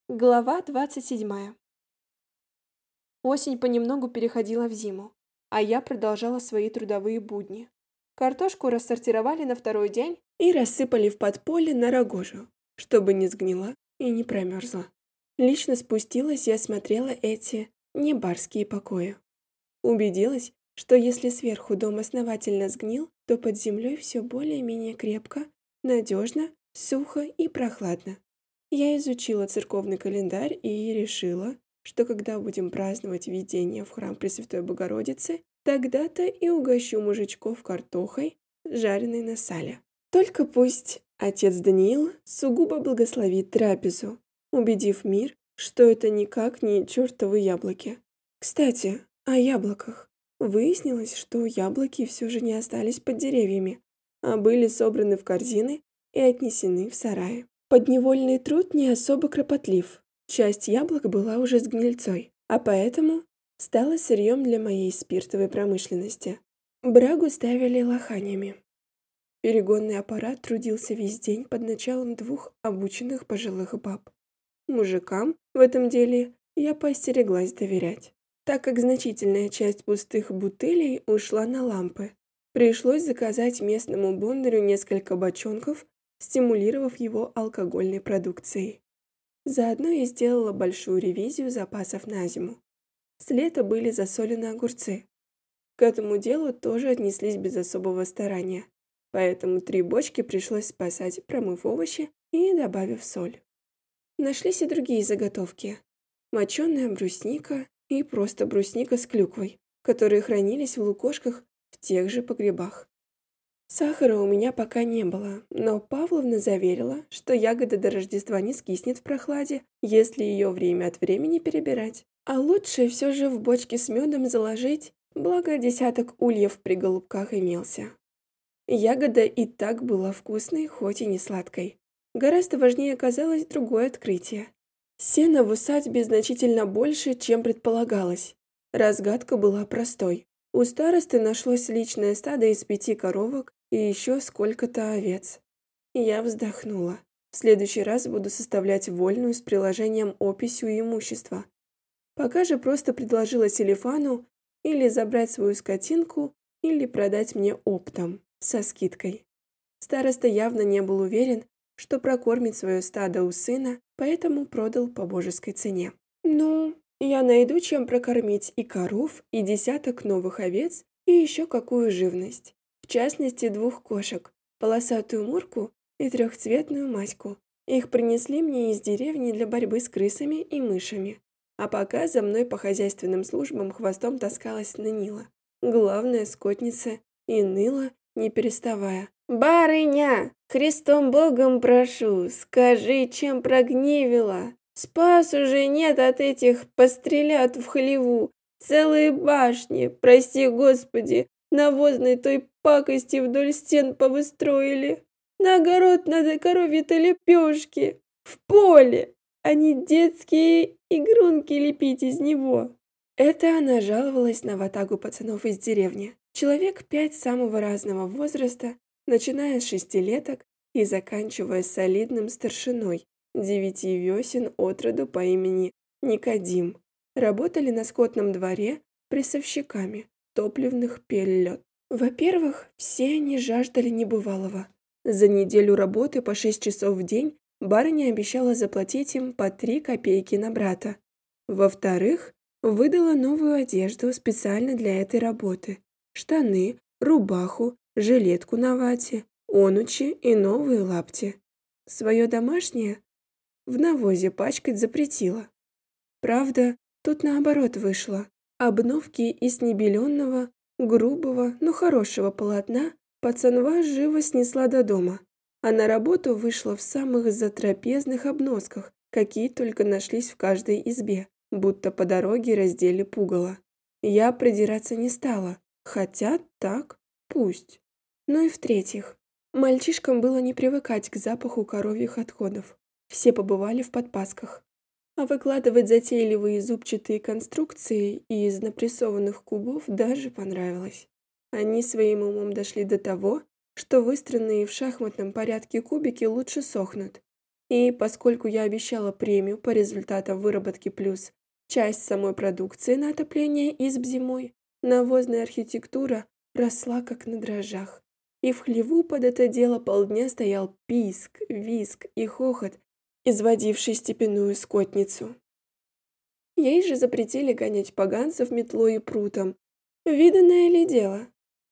Глава 27. Осень понемногу переходила в зиму, а я продолжала свои трудовые будни. Картошку рассортировали на второй день и рассыпали в подполе на рогожу, чтобы не сгнила и не промерзла. Лично спустилась и осмотрела эти небарские покои. Убедилась, что если сверху дом основательно сгнил, то под землей все более-менее крепко, надежно, сухо и прохладно. Я изучила церковный календарь и решила, что когда будем праздновать введение в храм Пресвятой Богородицы, тогда-то и угощу мужичков картохой, жареной на сале. Только пусть отец Даниил сугубо благословит трапезу, убедив мир, что это никак не чертовы яблоки. Кстати, о яблоках. Выяснилось, что яблоки все же не остались под деревьями, а были собраны в корзины и отнесены в сараи. Подневольный труд не особо кропотлив. Часть яблок была уже с гнильцой, а поэтому стала сырьем для моей спиртовой промышленности. Брагу ставили лоханями. Перегонный аппарат трудился весь день под началом двух обученных пожилых баб. Мужикам в этом деле я поостереглась доверять, так как значительная часть пустых бутылей ушла на лампы. Пришлось заказать местному бондарю несколько бочонков, стимулировав его алкогольной продукцией. Заодно я сделала большую ревизию запасов на зиму. С лета были засолены огурцы. К этому делу тоже отнеслись без особого старания, поэтому 3 бочки пришлось спасать, промыв овощи и добавив соль. Нашлись и другие заготовки. Моченая брусника и просто брусника с клюквой, которые хранились в лукошках в тех же погребах. Сахара у меня пока не было, но Павловна заверила, что ягода до Рождества не скиснет в прохладе, если ее время от времени перебирать. А лучше все же в бочке с медом заложить, благо десяток ульев при голубках имелся. Ягода и так была вкусной, хоть и не сладкой. Гораздо важнее оказалось другое открытие. Сена в усадьбе значительно больше, чем предполагалось. Разгадка была простой. У старосты нашлось личное стадо из 5 коровок и еще сколько-то овец. Я вздохнула. В следующий раз буду составлять вольную с приложением описью имущества. Пока же просто предложила Селифану или забрать свою скотинку, или продать мне оптом, со скидкой. Староста явно не был уверен, что прокормит свое стадо у сына, поэтому продал по божеской цене. Ну, я найду, чем прокормить и коров, и десяток новых овец, и еще какую живность. В частности, 2 кошек, полосатую мурку и трехцветную маську. Их принесли мне из деревни для борьбы с крысами и мышами. А пока за мной по хозяйственным службам хвостом таскалась Нанила, главная скотница, и ныла, не переставая. «Барыня, Христом Богом прошу, скажи, чем прогневила? Спас уже нет от этих пострелят в хлеву. Целые башни, прости Господи, навозной той пакости вдоль стен повыстроили. На огород надо коровьи-то лепешки. В поле, а не детские игрунки лепить из него». Это она жаловалась на ватагу пацанов из деревни. Человек 5 самого разного возраста, начиная с 6-леток и заканчивая солидным старшиной 9 весен от роду по имени Никодим. Работали на скотном дворе прессовщиками топливных пеллет. Во-первых, все они жаждали небывалого. За неделю работы по 6 часов в день барыня обещала заплатить им по 3 копейки на брата. Во-вторых, выдала новую одежду специально для этой работы. Штаны, рубаху, жилетку на вате, онучи и новые лапти. Свое домашнее в навозе пачкать запретила. Правда, тут наоборот вышло. Обновки из небеленного, грубого, но хорошего полотна пацанва живо снесла до дома, а на работу вышла в самых затрапезных обносках, какие только нашлись в каждой избе, будто по дороге раздели пугало. Я придираться не стала, хотя так, пусть. Ну и в-третьих, мальчишкам было не привыкать к запаху коровьих отходов. Все побывали в подпасках. А выкладывать затейливые зубчатые конструкции из напрессованных кубов даже понравилось. Они своим умом дошли до того, что выстроенные в шахматном порядке кубики лучше сохнут, И поскольку я обещала премию по результатам выработки плюс часть самой продукции на отопление изб зимой, навозная архитектура росла как на дрожжах. И в хлеву под это дело полдня стоял писк, визг и хохот, изводивший степенную скотницу. Ей же запретили гонять поганцев метлой и прутом. Виданное ли дело?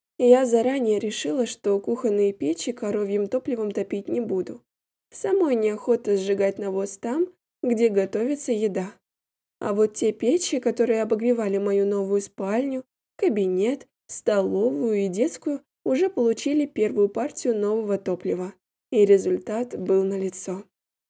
Я заранее решила, что кухонные печи коровьим топливом топить не буду. Самой неохота сжигать навоз там, где готовится еда. А вот те печи, которые обогревали мою новую спальню, кабинет, столовую и детскую, уже получили первую партию нового топлива. И результат был налицо.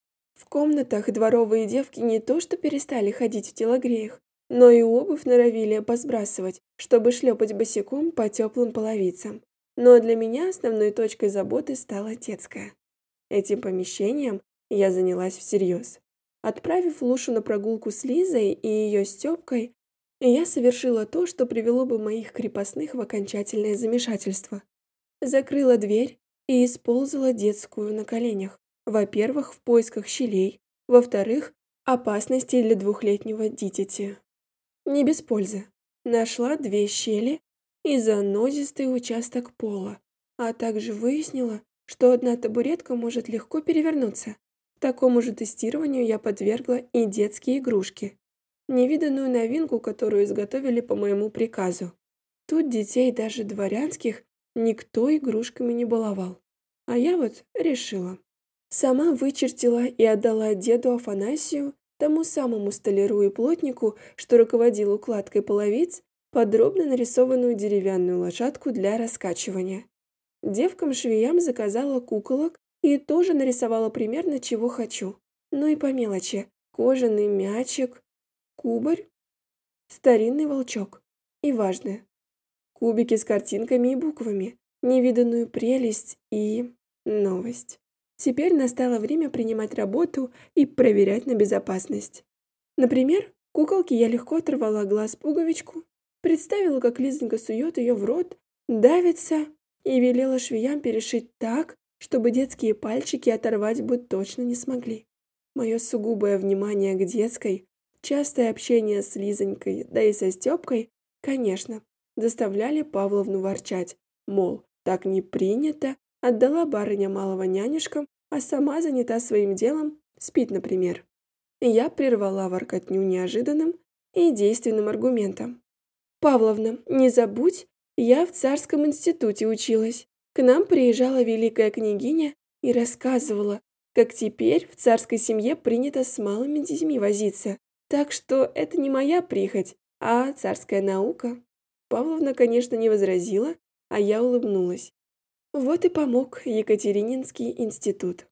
В комнатах дворовые девки не то что перестали ходить в телогреях, но и обувь норовили посбрасывать, чтобы шлепать босиком по теплым половицам. Но для меня основной точкой заботы стала детская. Этим помещением я занялась всерьез. Отправив Лушу на прогулку с Лизой и ее Степкой, я совершила то, что привело бы моих крепостных в окончательное замешательство. Закрыла дверь и использовала детскую на коленях. Во-первых, в поисках щелей, во-вторых, опасностей для двухлетнего дитяти. Не без пользы. Нашла 2 щели и занозистый участок пола, а также выяснила, что одна табуретка может легко перевернуться. Такому же тестированию я подвергла и детские игрушки. Невиданную новинку, которую изготовили по моему приказу. Тут детей даже дворянских никто игрушками не баловал. А я вот решила. Сама вычертила и отдала деду Афанасию, тому самому столяру и плотнику, что руководил укладкой половиц, подробно нарисованную деревянную лошадку для раскачивания. Девкам-швеям заказала куколок и тоже нарисовала примерно чего хочу. Ну и по мелочи. Кожаный мячик, кубарь, старинный волчок. И важное. Кубики с картинками и буквами, невиданную прелесть и новость. Теперь настало время принимать работу и проверять на безопасность. Например, куколке я легко оторвала глаз-пуговичку, представила, как Лизонька сует ее в рот, давится, и велела швеям перешить так, чтобы детские пальчики оторвать бы точно не смогли. Мое сугубое внимание к детской, частое общение с Лизонькой, да и со Степкой, конечно, заставляли Павловну ворчать, мол, так не принято, отдала барыня малого нянюшкам, а сама занята своим делом, спит, например. Я прервала воркотню неожиданным и действенным аргументом. «Павловна, не забудь, я в Царском институте училась. К нам приезжала великая княгиня и рассказывала, как теперь в царской семье принято с малыми детьми возиться. Так что это не моя прихоть, а царская наука». Павловна, конечно, не возразила, а я улыбнулась. Вот и помог Екатерининский институт.